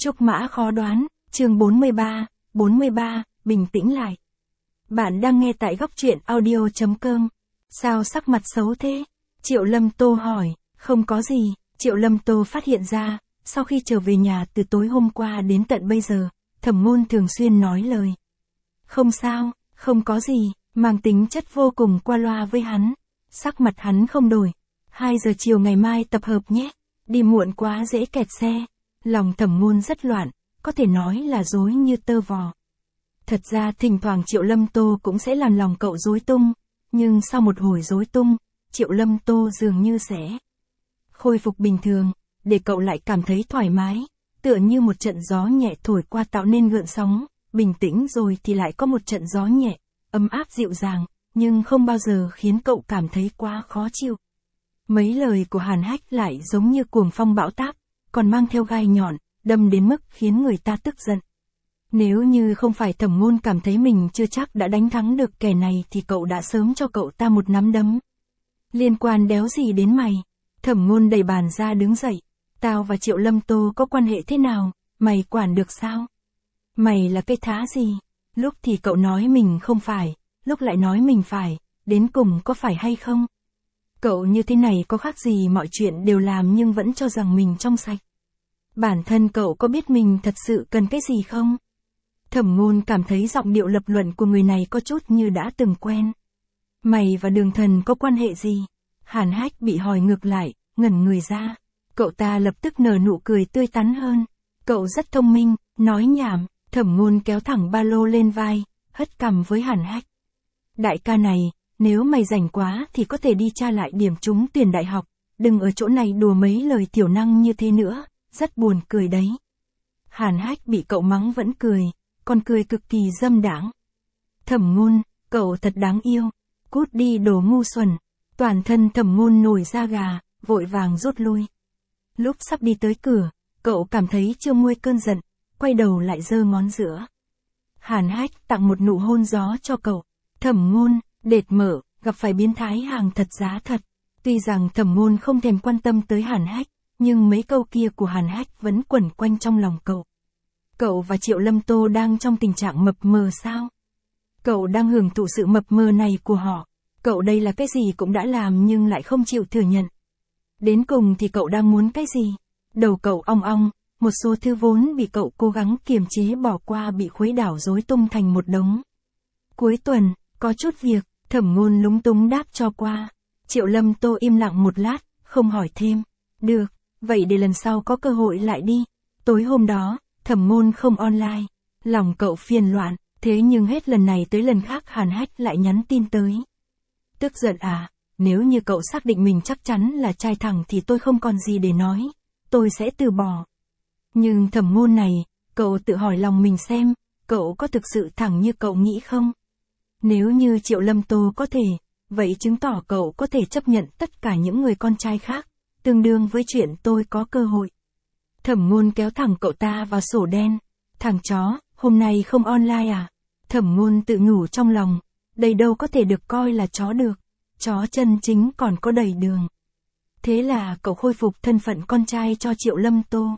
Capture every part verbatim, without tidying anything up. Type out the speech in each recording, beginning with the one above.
Trúc mã khó đoán, chương bốn mươi ba, bốn mươi ba, bình tĩnh lại. Bạn đang nghe tại góc truyện audio.com. Sao sắc mặt xấu thế? Triệu Lâm Tô hỏi, không có gì. Triệu Lâm Tô phát hiện ra, sau khi trở về nhà từ tối hôm qua đến tận bây giờ, Thẩm Ngôn thường xuyên nói lời. Không sao, không có gì, mang tính chất vô cùng qua loa với hắn. Sắc mặt hắn không đổi. hai giờ chiều ngày mai tập hợp nhé. Đi muộn quá dễ kẹt xe. Lòng Thẩm Ngôn rất loạn, có thể nói là rối như tơ vò. Thật ra thỉnh thoảng Triệu Lâm Tô cũng sẽ làm lòng cậu rối tung, nhưng sau một hồi rối tung, Triệu Lâm Tô dường như sẽ khôi phục bình thường, để cậu lại cảm thấy thoải mái, tựa như một trận gió nhẹ thổi qua tạo nên gợn sóng, bình tĩnh rồi thì lại có một trận gió nhẹ, ấm áp dịu dàng, nhưng không bao giờ khiến cậu cảm thấy quá khó chịu. Mấy lời của Hàn Hách lại giống như cuồng phong bão táp, còn mang theo gai nhọn, đâm đến mức khiến người ta tức giận. Nếu như không phải Thẩm Ngôn cảm thấy mình chưa chắc đã đánh thắng được kẻ này thì cậu đã sớm cho cậu ta một nắm đấm. Liên quan đéo gì đến mày? Thẩm Ngôn đẩy bàn ra đứng dậy. Tao và Triệu Lâm Tô có quan hệ thế nào, mày quản được sao? Mày là cái thá gì? Lúc thì cậu nói mình không phải, lúc lại nói mình phải, đến cùng có phải hay không? Cậu như thế này có khác gì mọi chuyện đều làm nhưng vẫn cho rằng mình trong sạch. Bản thân cậu có biết mình thật sự cần cái gì không? Thẩm Ngôn cảm thấy giọng điệu lập luận của người này có chút như đã từng quen. Mày và Đường Thần có quan hệ gì? Hàn Hách bị hỏi ngược lại, ngẩn người ra. Cậu ta lập tức nở nụ cười tươi tắn hơn. Cậu rất thông minh, nói nhảm. Thẩm Ngôn kéo thẳng ba lô lên vai, hất cằm với Hàn Hách. Đại ca này, nếu mày rảnh quá thì có thể đi tra lại điểm trúng tuyển đại học, đừng ở chỗ này đùa mấy lời tiểu năng như thế nữa, rất buồn cười đấy. Hàn Hách bị cậu mắng vẫn cười, còn cười cực kỳ dâm đãng. Thẩm Ngôn, cậu thật đáng yêu, cút đi đồ ngu xuẩn. Toàn thân Thẩm Ngôn nổi da gà, vội vàng rút lui. Lúc sắp đi tới cửa, cậu cảm thấy chưa nguôi cơn giận, quay đầu lại giơ ngón giữa. Hàn Hách tặng một nụ hôn gió cho cậu. Thẩm Ngôn, đệt mở, gặp phải biến thái hàng thật giá thật. Tuy rằng Thẩm Ngôn không thèm quan tâm tới Hàn Hách, nhưng mấy câu kia của Hàn Hách vẫn quẩn quanh trong lòng cậu. Cậu và Triệu Lâm Tô đang trong tình trạng mập mờ sao? Cậu đang hưởng thụ sự mập mờ này của họ. Cậu đây là cái gì cũng đã làm nhưng lại không chịu thừa nhận. Đến cùng thì cậu đang muốn cái gì? Đầu cậu ong ong, một số thứ vốn bị cậu cố gắng kiềm chế bỏ qua bị khuấy đảo rối tung thành một đống. Cuối tuần, có chút việc, Thẩm Ngôn lúng túng đáp cho qua. Triệu Lâm Tô im lặng một lát, không hỏi thêm. Được, vậy để lần sau có cơ hội lại đi. Tối hôm đó, Thẩm Ngôn không online. Lòng cậu phiền loạn, thế nhưng hết lần này tới lần khác Hàn Hách lại nhắn tin tới. Tức giận à, nếu như cậu xác định mình chắc chắn là trai thẳng thì tôi không còn gì để nói. Tôi sẽ từ bỏ. Nhưng Thẩm Ngôn này, cậu tự hỏi lòng mình xem, cậu có thực sự thẳng như cậu nghĩ không? Nếu như Triệu Lâm Tô có thể, vậy chứng tỏ cậu có thể chấp nhận tất cả những người con trai khác, tương đương với chuyện tôi có cơ hội. Thẩm Ngôn kéo thẳng cậu ta vào sổ đen. Thằng chó, hôm nay không online à? Thẩm Ngôn tự nhủ trong lòng, đây đâu có thể được coi là chó được, chó chân chính còn có đầy đường. Thế là cậu khôi phục thân phận con trai cho Triệu Lâm Tô.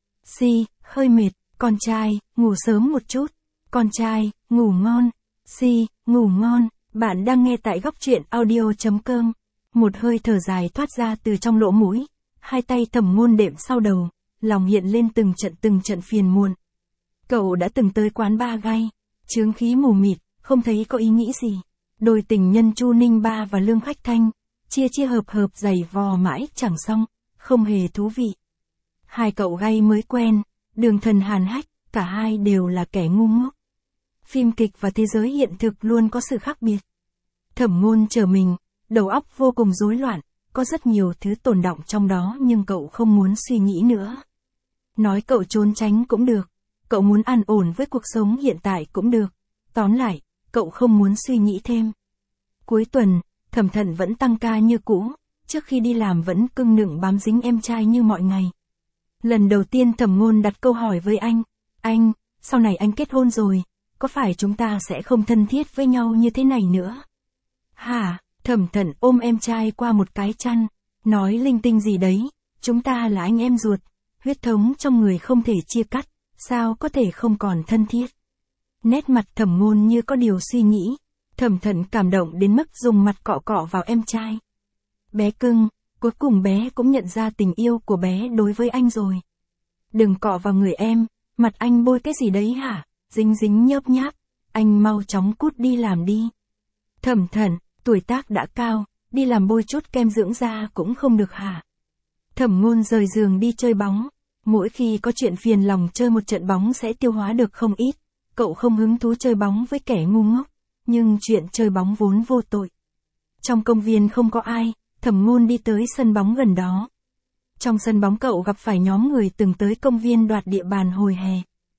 Si, hơi mệt, con trai, ngủ sớm một chút. Con trai, ngủ ngon. Si, ngủ ngon. Bạn đang nghe tại góc truyện audio.com. Một hơi thở dài thoát ra từ trong lỗ mũi. Hai tay Thẩm Ngôn đệm sau đầu, lòng hiện lên từng trận từng trận phiền muộn. Cậu đã từng tới quán ba gay, chướng khí mù mịt, không thấy có ý nghĩ gì. Đôi tình nhân Chu Ninh Ba và Lương Khách Thanh, chia chia hợp hợp giày vò mãi chẳng xong, không hề thú vị. Hai cậu gay mới quen, Đường Thần Hàn Hách, cả hai đều là kẻ ngu ngốc. Phim kịch và thế giới hiện thực luôn có sự khác biệt. Thẩm Ngôn trở mình, đầu óc vô cùng rối loạn, có rất nhiều thứ tồn đọng trong đó nhưng cậu không muốn suy nghĩ nữa. Nói cậu trốn tránh cũng được, cậu muốn an ổn với cuộc sống hiện tại cũng được, tóm lại, cậu không muốn suy nghĩ thêm. Cuối tuần, Thẩm Thận vẫn tăng ca như cũ, trước khi đi làm vẫn cưng nựng bám dính em trai như mọi ngày. Lần đầu tiên Thẩm Ngôn đặt câu hỏi với anh, anh, sau này anh kết hôn rồi, có phải chúng ta sẽ không thân thiết với nhau như thế này nữa? Hả? Thẩm Thận ôm em trai qua một cái chăn, nói linh tinh gì đấy, chúng ta là anh em ruột, huyết thống trong người không thể chia cắt, sao có thể không còn thân thiết. Nét mặt Thẩm Ngôn như có điều suy nghĩ, Thẩm Thận cảm động đến mức dùng mặt cọ cọ vào em trai. Bé cưng, cuối cùng bé cũng nhận ra tình yêu của bé đối với anh rồi. Đừng cọ vào người em, mặt anh bôi cái gì đấy hả, dính dính nhớp nháp, anh mau chóng cút đi làm đi. Thẩm Thận, tuổi tác đã cao, đi làm bôi chút kem dưỡng da cũng không được hả? Thẩm Ngôn rời giường đi chơi bóng, mỗi khi có chuyện phiền lòng chơi một trận bóng sẽ tiêu hóa được không ít, cậu không hứng thú chơi bóng với kẻ ngu ngốc, nhưng chuyện chơi bóng vốn vô tội. Trong công viên không có ai, Thẩm Ngôn đi tới sân bóng gần đó. Trong sân bóng cậu gặp phải nhóm người từng tới công viên đoạt địa bàn hồi hè.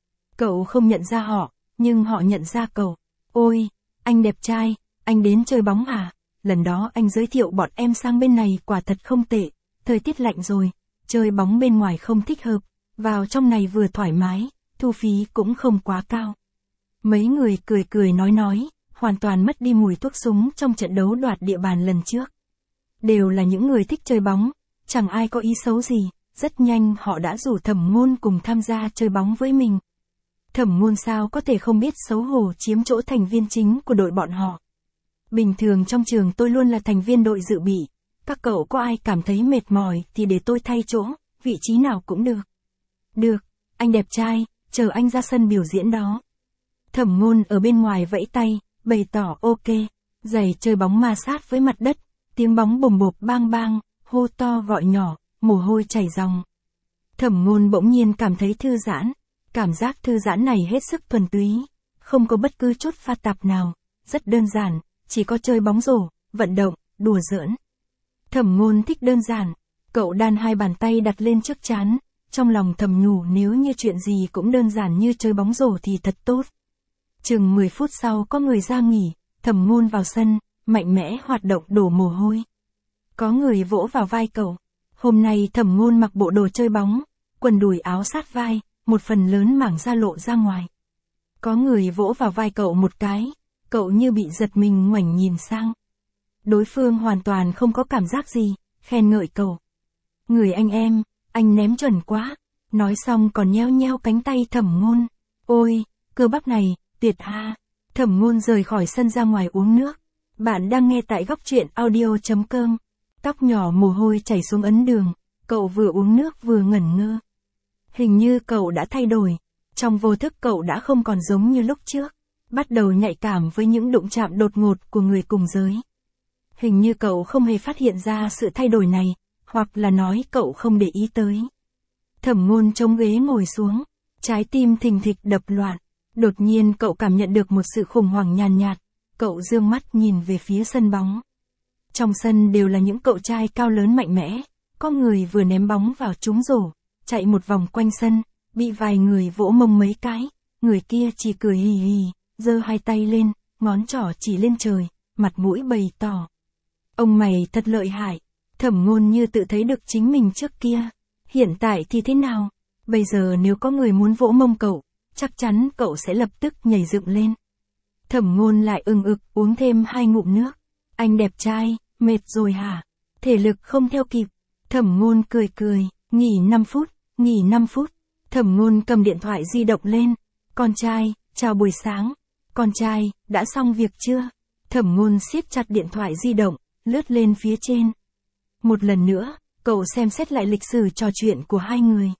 Cậu không nhận ra họ, nhưng họ nhận ra cậu. Ôi, anh đẹp trai, anh đến chơi bóng à? Lần đó anh giới thiệu bọn em sang bên này quả thật không tệ, thời tiết lạnh rồi, chơi bóng bên ngoài không thích hợp, vào trong này vừa thoải mái, thu phí cũng không quá cao. Mấy người cười cười nói nói, hoàn toàn mất đi mùi thuốc súng trong trận đấu đoạt địa bàn lần trước. Đều là những người thích chơi bóng, chẳng ai có ý xấu gì, rất nhanh họ đã rủ Thẩm Ngôn cùng tham gia chơi bóng với mình. Thẩm Ngôn sao có thể không biết xấu hổ chiếm chỗ thành viên chính của đội bọn họ. Bình thường trong trường tôi luôn là thành viên đội dự bị, các cậu có ai cảm thấy mệt mỏi thì để tôi thay chỗ, vị trí nào cũng được. Được, anh đẹp trai, chờ anh ra sân biểu diễn đó. Thẩm Ngôn ở bên ngoài vẫy tay, bày tỏ ok, giày chơi bóng ma sát với mặt đất, tiếng bóng bồm bộp bang bang, hô to gọi nhỏ, mồ hôi chảy ròng. Thẩm Ngôn bỗng nhiên cảm thấy thư giãn, cảm giác thư giãn này hết sức thuần túy, không có bất cứ chút pha tạp nào, rất đơn giản, chỉ có chơi bóng rổ, vận động, đùa giỡn. Thẩm Ngôn thích đơn giản, cậu đan hai bàn tay đặt lên trước trán, trong lòng thầm nhủ nếu như chuyện gì cũng đơn giản như chơi bóng rổ thì thật tốt. Chừng mười phút sau có người ra nghỉ, Thẩm Ngôn vào sân, mạnh mẽ hoạt động đổ mồ hôi. Có người vỗ vào vai cậu, hôm nay Thẩm Ngôn mặc bộ đồ chơi bóng, quần đùi áo sát vai, một phần lớn mảng da lộ ra ngoài. Có người vỗ vào vai cậu một cái, cậu như bị giật mình ngoảnh nhìn sang. Đối phương hoàn toàn không có cảm giác gì, khen ngợi cậu. Người anh em, anh ném chuẩn quá, nói xong còn nheo nheo cánh tay Thẩm Ngôn. Ôi, cơ bắp này, tuyệt ha. Thẩm Ngôn rời khỏi sân ra ngoài uống nước. Bạn đang nghe tại góc truyện audio chấm com. Tóc nhỏ mồ hôi chảy xuống ấn đường, cậu vừa uống nước vừa ngẩn ngơ. Hình như cậu đã thay đổi, trong vô thức cậu đã không còn giống như lúc trước, bắt đầu nhạy cảm với những đụng chạm đột ngột của người cùng giới. Hình như cậu không hề phát hiện ra sự thay đổi này, hoặc là nói cậu không để ý tới. Thẩm Ngôn chống ghế ngồi xuống, trái tim thình thịch đập loạn, đột nhiên cậu cảm nhận được một sự khủng hoảng nhàn nhạt, cậu dương mắt nhìn về phía sân bóng. Trong sân đều là những cậu trai cao lớn mạnh mẽ, có người vừa ném bóng vào trúng rổ, chạy một vòng quanh sân, bị vài người vỗ mông mấy cái, người kia chỉ cười hì hì, giơ hai tay lên, ngón trỏ chỉ lên trời, mặt mũi bày tỏ. Ông mày thật lợi hại. Thẩm Ngôn như tự thấy được chính mình trước kia. Hiện tại thì thế nào? Bây giờ nếu có người muốn vỗ mông cậu, chắc chắn cậu sẽ lập tức nhảy dựng lên. Thẩm Ngôn lại ưng ực uống thêm hai ngụm nước. Anh đẹp trai, mệt rồi hả? Thể lực không theo kịp. Thẩm Ngôn cười cười, nghỉ năm phút, nghỉ năm phút. Thẩm Ngôn cầm điện thoại di động lên. Con trai, chào buổi sáng. Con trai, đã xong việc chưa? Thẩm Ngôn siết chặt điện thoại di động, lướt lên phía trên. Một lần nữa, cậu xem xét lại lịch sử trò chuyện của hai người.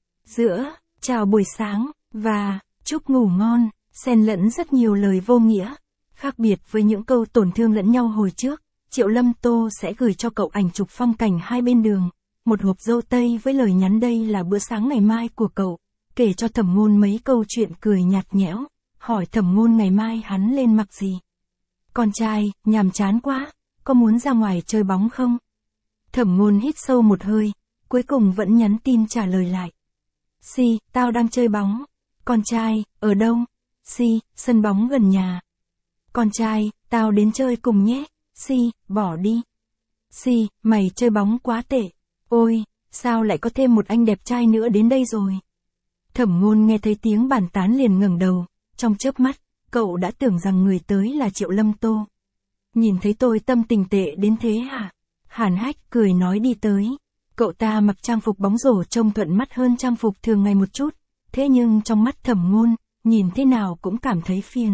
Giữa, chào buổi sáng, và, chúc ngủ ngon, xen lẫn rất nhiều lời vô nghĩa. Khác biệt với những câu tổn thương lẫn nhau hồi trước, Triệu Lâm Tô sẽ gửi cho cậu ảnh chụp phong cảnh hai bên đường, một hộp dâu tây với lời nhắn đây là bữa sáng ngày mai của cậu, kể cho Thẩm Ngôn mấy câu chuyện cười nhạt nhẽo, hỏi Thẩm Ngôn ngày mai hắn lên mặc gì. Con trai, nhàm chán quá, có muốn ra ngoài chơi bóng không? Thẩm Ngôn hít sâu một hơi, cuối cùng vẫn nhắn tin trả lời lại. Si, tao đang chơi bóng. Con trai, ở đâu? Si, sân bóng gần nhà. Con trai, tao đến chơi cùng nhé. Si, bỏ đi. Si, mày chơi bóng quá tệ. Ôi, sao lại có thêm một anh đẹp trai nữa đến đây rồi? Thẩm Ngôn nghe thấy tiếng bàn tán liền ngẩng đầu, trong chớp mắt, cậu đã tưởng rằng người tới là Triệu Lâm Tô. Nhìn thấy tôi tâm tình tệ đến thế hả? Hàn Hách cười nói đi tới. Cậu ta mặc trang phục bóng rổ trông thuận mắt hơn trang phục thường ngày một chút, thế nhưng trong mắt Thẩm Ngôn, nhìn thế nào cũng cảm thấy phiền.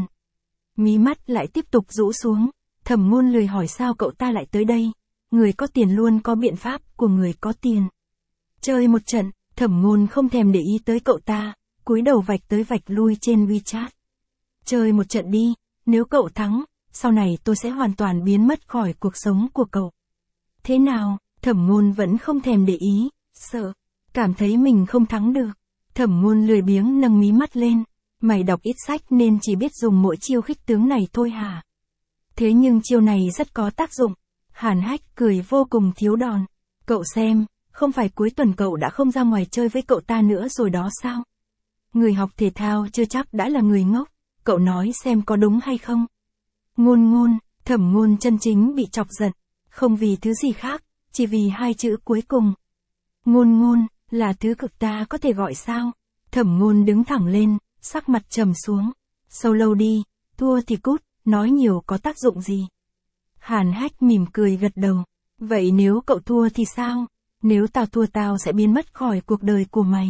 Mí mắt lại tiếp tục rũ xuống, Thẩm Ngôn lười hỏi sao cậu ta lại tới đây, người có tiền luôn có biện pháp của người có tiền. Chơi một trận, Thẩm Ngôn không thèm để ý tới cậu ta, cúi đầu vạch tới vạch lui trên WeChat. Chơi một trận đi, nếu cậu thắng, sau này tôi sẽ hoàn toàn biến mất khỏi cuộc sống của cậu. Thế nào? Thẩm Ngôn vẫn không thèm để ý, sợ, cảm thấy mình không thắng được. Thẩm Ngôn lười biếng nâng mí mắt lên, mày đọc ít sách nên chỉ biết dùng mỗi chiêu khích tướng này thôi hả? Thế nhưng chiêu này rất có tác dụng. Hàn Hách cười vô cùng thiếu đòn. Cậu xem, không phải cuối tuần cậu đã không ra ngoài chơi với cậu ta nữa rồi đó sao? Người học thể thao chưa chắc đã là người ngốc, cậu nói xem có đúng hay không? Ngôn Ngôn, Thẩm Ngôn chân chính bị chọc giận, không vì thứ gì khác, chỉ vì hai chữ cuối cùng. Ngôn Ngôn, là thứ cực ta có thể gọi sao? Thẩm Ngôn đứng thẳng lên, sắc mặt trầm xuống. Sâu lâu đi, thua thì cút, nói nhiều có tác dụng gì? Hàn Hách mỉm cười gật đầu. Vậy nếu cậu thua thì sao? Nếu tao thua tao sẽ biến mất khỏi cuộc đời của mày.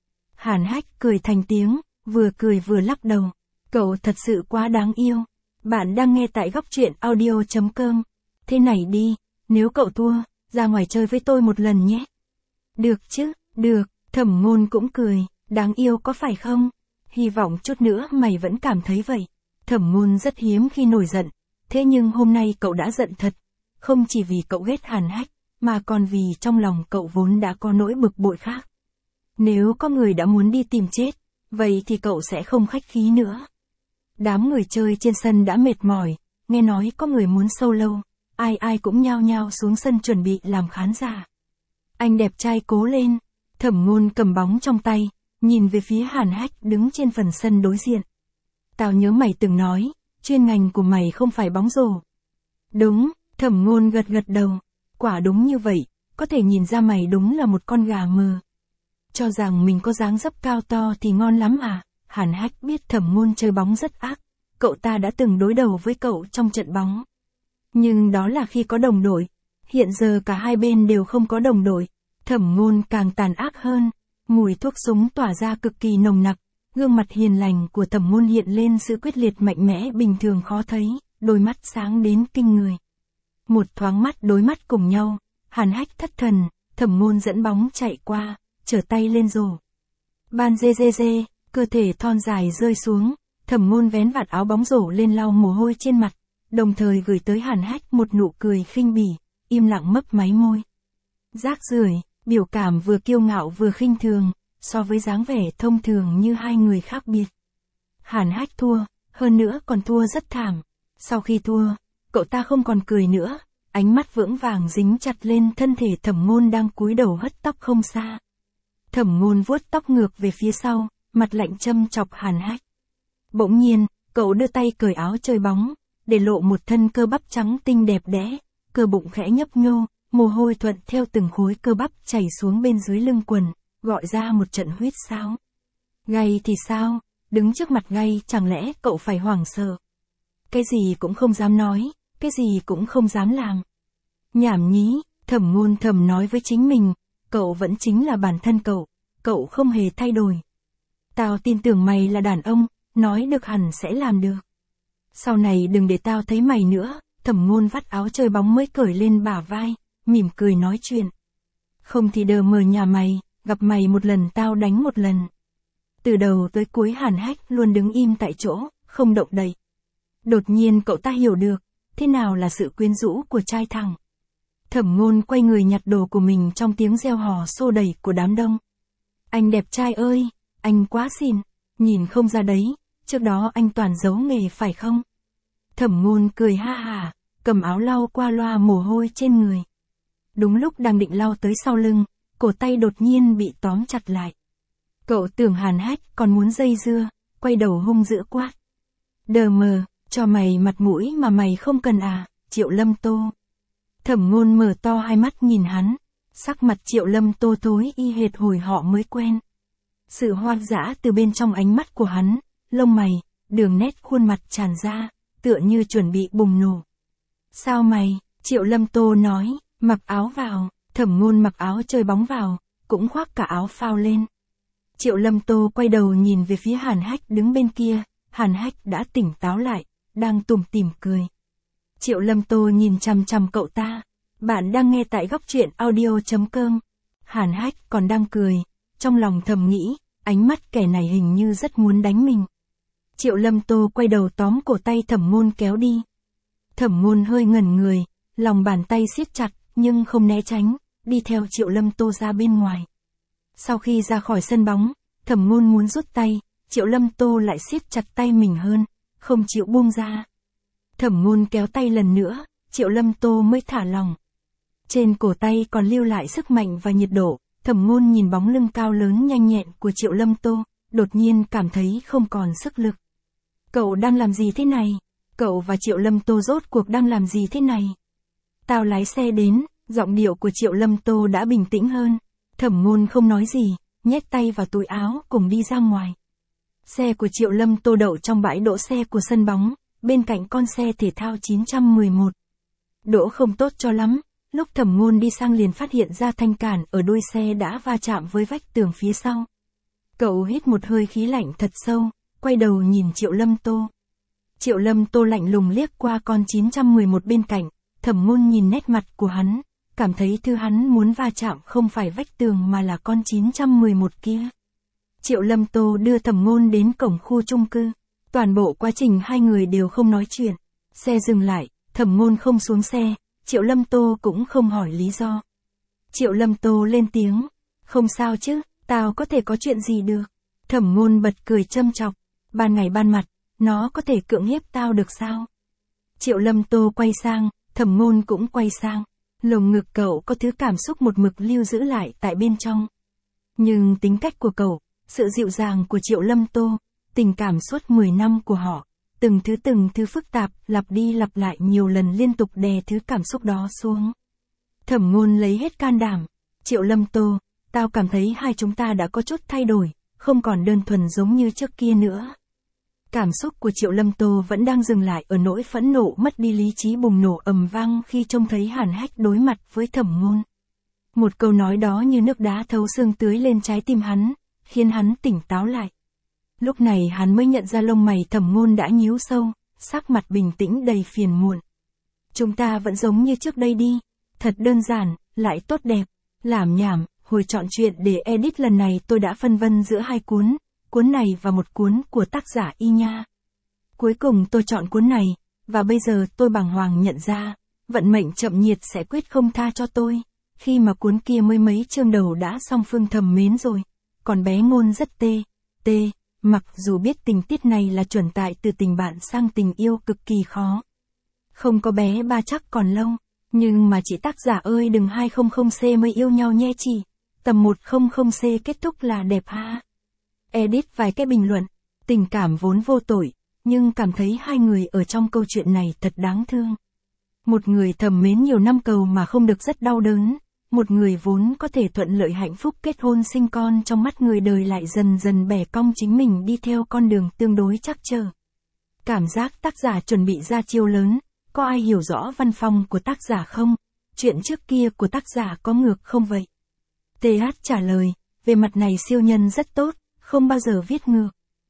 Hàn Hách cười thành tiếng, vừa cười vừa lắc đầu. Cậu thật sự quá đáng yêu. Bạn đang nghe tại góc truyện audio chấm com. Thế này đi, nếu cậu thua, ra ngoài chơi với tôi một lần nhé. Được chứ, được, Thẩm Ngôn cũng cười, đáng yêu có phải không? Hy vọng chút nữa mày vẫn cảm thấy vậy. Thẩm Ngôn rất hiếm khi nổi giận, thế nhưng hôm nay cậu đã giận thật. Không chỉ vì cậu ghét Hàn Hách, mà còn vì trong lòng cậu vốn đã có nỗi bực bội khác. Nếu có người đã muốn đi tìm chết, vậy thì cậu sẽ không khách khí nữa. Đám người chơi trên sân đã mệt mỏi, nghe nói có người muốn solo, ai ai cũng nhao nhao xuống sân chuẩn bị làm khán giả. Anh đẹp trai cố lên, Thẩm Ngôn cầm bóng trong tay, nhìn về phía Hàn Hách đứng trên phần sân đối diện. Tao nhớ mày từng nói, chuyên ngành của mày không phải bóng rổ. Đúng, Thẩm Ngôn gật gật đầu, quả đúng như vậy, có thể nhìn ra mày đúng là một con gà mờ. Cho rằng mình có dáng dấp cao to thì ngon lắm à? Hàn Hách biết Thẩm Ngôn chơi bóng rất ác, cậu ta đã từng đối đầu với cậu trong trận bóng. Nhưng đó là khi có đồng đội, hiện giờ cả hai bên đều không có đồng đội, Thẩm Ngôn càng tàn ác hơn, mùi thuốc súng tỏa ra cực kỳ nồng nặc, gương mặt hiền lành của Thẩm Ngôn hiện lên sự quyết liệt mạnh mẽ bình thường khó thấy, đôi mắt sáng đến kinh người. Một thoáng mắt đối mắt cùng nhau, Hàn Hách thất thần, Thẩm Ngôn dẫn bóng chạy qua, trở tay lên rổ. Ban dê dê dê, cơ thể thon dài rơi xuống, Thẩm Ngôn vén vạt áo bóng rổ lên lau mồ hôi trên mặt, đồng thời gửi tới Hàn Hách một nụ cười khinh bỉ, im lặng mấp máy môi. Rác rưởi, biểu cảm vừa kiêu ngạo vừa khinh thường, so với dáng vẻ thông thường như hai người khác biệt. Hàn Hách thua, hơn nữa còn thua rất thảm. Sau khi thua, cậu ta không còn cười nữa, ánh mắt vững vàng dính chặt lên thân thể Thẩm Ngôn đang cúi đầu hất tóc không xa. Thẩm Ngôn vuốt tóc ngược về phía sau, mặt lạnh châm chọc Hàn Hách. Bỗng nhiên, cậu đưa tay cởi áo chơi bóng, để lộ một thân cơ bắp trắng tinh đẹp đẽ, cơ bụng khẽ nhấp nhô, mồ hôi thuận theo từng khối cơ bắp chảy xuống bên dưới lưng quần, gọi ra một trận huýt sáo. Gay thì sao, đứng trước mặt gay chẳng lẽ cậu phải hoảng sợ. Cái gì cũng không dám nói, cái gì cũng không dám làm. Nhảm nhí, Thẩm Ngôn thầm nói với chính mình, cậu vẫn chính là bản thân cậu, cậu không hề thay đổi. Tao tin tưởng mày là đàn ông, nói được hẳn sẽ làm được. Sau này đừng để tao thấy mày nữa, Thẩm Ngôn vắt áo chơi bóng mới cởi lên bả vai, mỉm cười nói chuyện. Không thì đờ mờ nhà mày, gặp mày một lần tao đánh một lần. Từ đầu tới cuối Hàn Hách luôn đứng im tại chỗ, không động đậy. Đột nhiên cậu ta hiểu được, thế nào là sự quyến rũ của trai thẳng. Thẩm Ngôn quay người nhặt đồ của mình trong tiếng reo hò xô đẩy của đám đông. Anh đẹp trai ơi, anh quá xinh, nhìn không ra đấy, trước đó anh toàn giấu nghề phải không? Thẩm Ngôn cười ha hả, cầm áo lau qua loa mồ hôi trên người. Đúng lúc đang định lau tới sau lưng, cổ tay đột nhiên bị tóm chặt lại. Cậu tưởng Hàn Hách còn muốn dây dưa, quay đầu hung dữ quát. Đờ mờ, cho mày mặt mũi mà mày không cần à, Triệu Lâm Tô. Thẩm Ngôn mở to hai mắt nhìn hắn, sắc mặt Triệu Lâm Tô tối y hệt hồi họ mới quen. Sự hoang dã từ bên trong ánh mắt của hắn, lông mày, đường nét khuôn mặt tràn ra, tựa như chuẩn bị bùng nổ. Sao mày, Triệu Lâm Tô nói, mặc áo vào, Thẩm Ngôn mặc áo chơi bóng vào, cũng khoác cả áo phao lên. Triệu Lâm Tô quay đầu nhìn về phía Hàn Hách đứng bên kia, Hàn Hách đã tỉnh táo lại, đang tủm tỉm cười. Triệu Lâm Tô nhìn chằm chằm cậu ta. Bạn đang nghe tại góc truyện audio chấm com. Hàn Hách còn đang cười, trong lòng thầm nghĩ, ánh mắt kẻ này hình như rất muốn đánh mình. Triệu Lâm Tô quay đầu tóm cổ tay Thẩm Ngôn kéo đi. Thẩm Ngôn hơi ngẩn người, lòng bàn tay siết chặt, nhưng không né tránh, đi theo Triệu Lâm Tô ra bên ngoài. Sau khi ra khỏi sân bóng, Thẩm Ngôn muốn rút tay, Triệu Lâm Tô lại siết chặt tay mình hơn, không chịu buông ra. Thẩm Ngôn kéo tay lần nữa, Triệu Lâm Tô mới thả lòng. Trên cổ tay còn lưu lại sức mạnh và nhiệt độ, Thẩm Ngôn nhìn bóng lưng cao lớn nhanh nhẹn của Triệu Lâm Tô, đột nhiên cảm thấy không còn sức lực. Cậu đang làm gì thế này? Cậu và Triệu Lâm Tô rốt cuộc đang làm gì thế này? Tao lái xe đến, giọng điệu của Triệu Lâm Tô đã bình tĩnh hơn. Thẩm Ngôn không nói gì, nhét tay vào túi áo cùng đi ra ngoài. Xe của Triệu Lâm Tô đậu trong bãi đỗ xe của sân bóng, bên cạnh con xe thể thao chín một một. Đỗ không tốt cho lắm, lúc Thẩm Ngôn đi sang liền phát hiện ra thanh cản ở đuôi xe đã va chạm với vách tường phía sau. Cậu hít một hơi khí lạnh thật sâu, quay đầu nhìn Triệu Lâm Tô. Triệu Lâm Tô lạnh lùng liếc qua con chín một một bên cạnh, Thẩm Ngôn nhìn nét mặt của hắn, cảm thấy thứ hắn muốn va chạm không phải vách tường mà là con chín một một kia. Triệu Lâm Tô đưa Thẩm Ngôn đến cổng khu chung cư. Toàn bộ quá trình hai người đều không nói chuyện. Xe dừng lại, Thẩm Ngôn không xuống xe, Triệu Lâm Tô cũng không hỏi lý do. Triệu Lâm Tô lên tiếng, không sao chứ, tao có thể có chuyện gì được. Thẩm Ngôn bật cười châm chọc, ban ngày ban mặt, nó có thể cưỡng hiếp tao được sao? Triệu Lâm Tô quay sang, Thẩm Ngôn cũng quay sang, lồng ngực cậu có thứ cảm xúc một mực lưu giữ lại tại bên trong. Nhưng tính cách của cậu, sự dịu dàng của Triệu Lâm Tô, tình cảm suốt mười năm của họ, từng thứ từng thứ phức tạp, lặp đi lặp lại nhiều lần liên tục đè thứ cảm xúc đó xuống. Thẩm Ngôn lấy hết can đảm, Triệu Lâm Tô, tao cảm thấy hai chúng ta đã có chút thay đổi, không còn đơn thuần giống như trước kia nữa. Cảm xúc của Triệu Lâm Tô vẫn đang dừng lại ở nỗi phẫn nộ mất đi lý trí bùng nổ ầm vang khi trông thấy Hàn Hách đối mặt với Thẩm Ngôn. Một câu nói đó như nước đá thấu xương tưới lên trái tim hắn, khiến hắn tỉnh táo lại. Lúc này hắn mới nhận ra lông mày Thẩm Ngôn đã nhíu sâu, sắc mặt bình tĩnh đầy phiền muộn. Chúng ta vẫn giống như trước đây đi, thật đơn giản, lại tốt đẹp, lảm nhảm, hồi chọn chuyện để edit lần này tôi đã phân vân giữa hai cuốn, cuốn này và một cuốn của tác giả Y Nha. Cuối cùng tôi chọn cuốn này, và bây giờ tôi bàng hoàng nhận ra, vận mệnh chậm nhiệt sẽ quyết không tha cho tôi, khi mà cuốn kia mới mấy chương đầu đã song phương thầm mến rồi, còn bé Ngôn rất tê, tê. Mặc dù biết tình tiết này là chuẩn tại từ tình bạn sang tình yêu cực kỳ khó. Không có bé ba chắc còn lâu, nhưng mà chị tác giả ơi đừng hai không không C mới yêu nhau nhé chị, tầm một không không C kết thúc là đẹp ha. Edit vài cái bình luận, tình cảm vốn vô tội, nhưng cảm thấy hai người ở trong câu chuyện này thật đáng thương. Một người thầm mến nhiều năm cầu mà không được rất đau đớn. Một người vốn có thể thuận lợi hạnh phúc kết hôn sinh con trong mắt người đời lại dần dần bẻ cong chính mình đi theo con đường tương đối trắc trở. Cảm giác tác giả chuẩn bị ra chiêu lớn, có ai hiểu rõ văn phong của tác giả không? Chuyện trước kia của tác giả có ngược không vậy? tê hát trả lời, về mặt này siêu nhân rất tốt, không bao giờ viết ngược.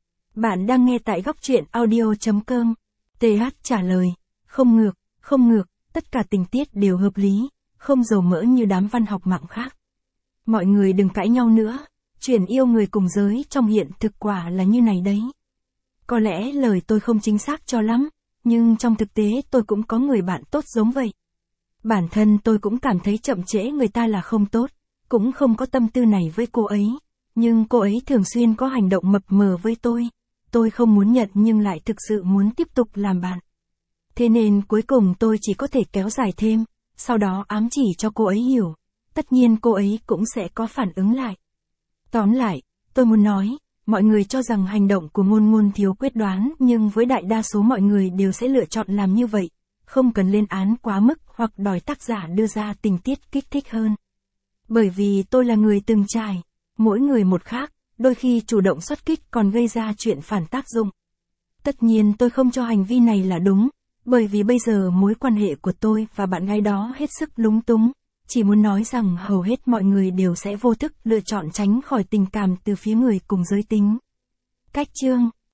Bạn đang nghe tại góc truyện audio chấm com. tê hát trả lời, không ngược, không ngược, tất cả tình tiết đều hợp lý. Không dầu mỡ như đám văn học mạng khác. Mọi người đừng cãi nhau nữa, chuyện yêu người cùng giới trong hiện thực quả là như này đấy. Có lẽ lời tôi không chính xác cho lắm, nhưng trong thực tế tôi cũng có người bạn tốt giống vậy. Bản thân tôi cũng cảm thấy chậm trễ người ta là không tốt, cũng không có tâm tư này với cô ấy, nhưng cô ấy thường xuyên có hành động mập mờ với tôi. Tôi không muốn nhận nhưng lại thực sự muốn tiếp tục làm bạn. Thế nên cuối cùng tôi chỉ có thể kéo dài thêm. Sau đó ám chỉ cho cô ấy hiểu, tất nhiên cô ấy cũng sẽ có phản ứng lại. Tóm lại, tôi muốn nói, mọi người cho rằng hành động của Ngôn Ngôn thiếu quyết đoán nhưng với đại đa số mọi người đều sẽ lựa chọn làm như vậy, không cần lên án quá mức hoặc đòi tác giả đưa ra tình tiết kích thích hơn. Bởi vì tôi là người từng trải, mỗi người một khác, đôi khi chủ động xuất kích còn gây ra chuyện phản tác dụng. Tất nhiên tôi không cho hành vi này là đúng. Bởi vì bây giờ mối quan hệ của tôi và bạn gái đó hết sức lúng túng, Chỉ muốn nói rằng hầu hết mọi người đều sẽ vô thức lựa chọn tránh khỏi tình cảm từ phía người cùng giới tính. Cách chương